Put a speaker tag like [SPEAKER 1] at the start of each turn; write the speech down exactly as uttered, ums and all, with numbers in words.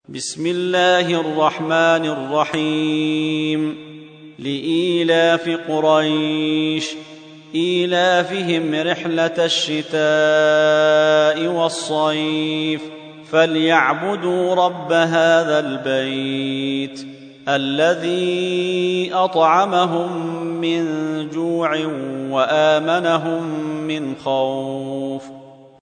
[SPEAKER 1] بسم الله الرحمن الرحيم. لإيلاف قريش إيلافهم رحلة الشتاء والصيف فليعبدوا رب هذا البيت الذي أطعمهم من جوع وآمنهم من خوف.